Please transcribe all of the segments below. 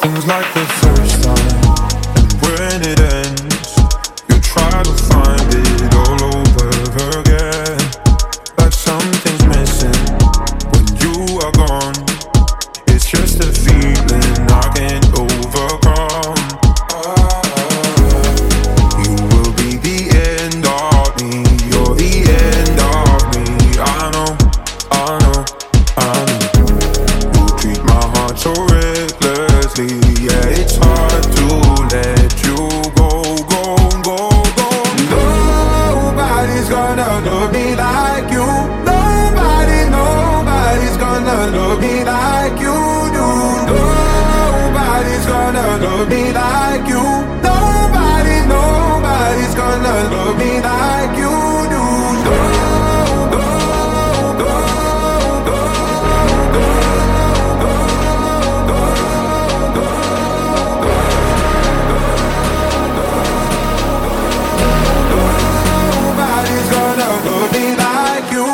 Seems like the first time, and when it ends, you try to find it all over again. Like something's missing when you are gone. It's just a feeling I can't overcome. You will be the end of me. You're the end of me. I know, I know, I know. You treat my heart so recklessly. Yeah, it's hard to let you go, go, go, go. Nobody's gonna love me like you. Nobody's gonna love me like you do. Nobody's gonna love me like you. Nobody's gonna love me like you do. Nobody's gonna love me like you.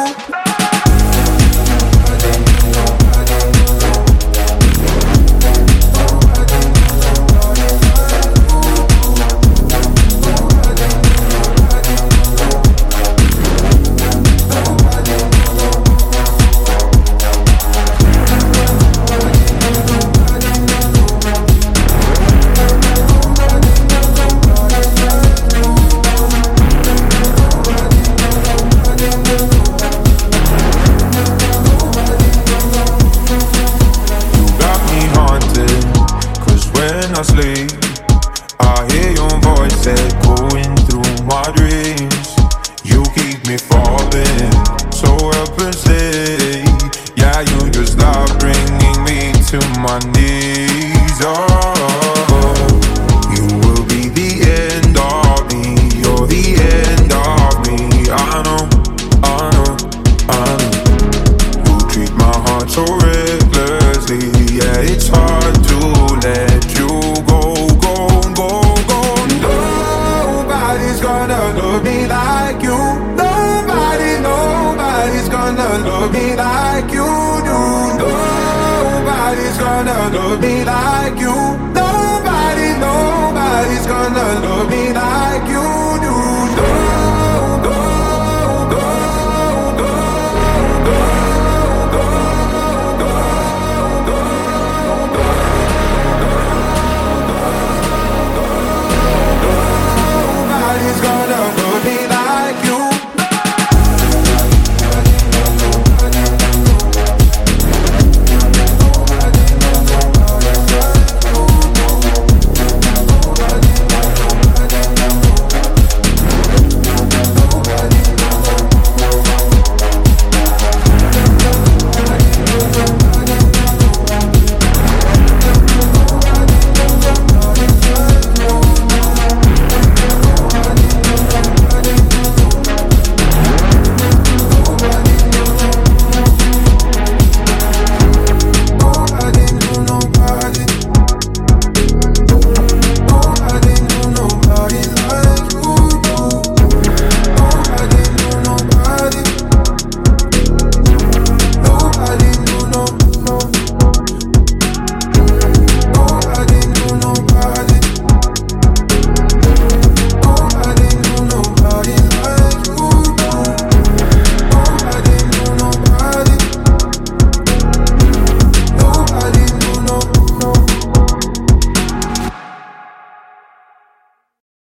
I sleep, I hear your voice echoing through my dreams. You keep me falling so helplessly. Yeah, you just love bringing me to my knees. Oh, you will be the end of me. You're the end of me. I know, I know, I know. You treat my heart so recklessly. Yeah, it's hard to let you go, go, go, go. Nobody's gonna love me like you. Nobody's gonna love me like you do. Nobody's gonna love me like you.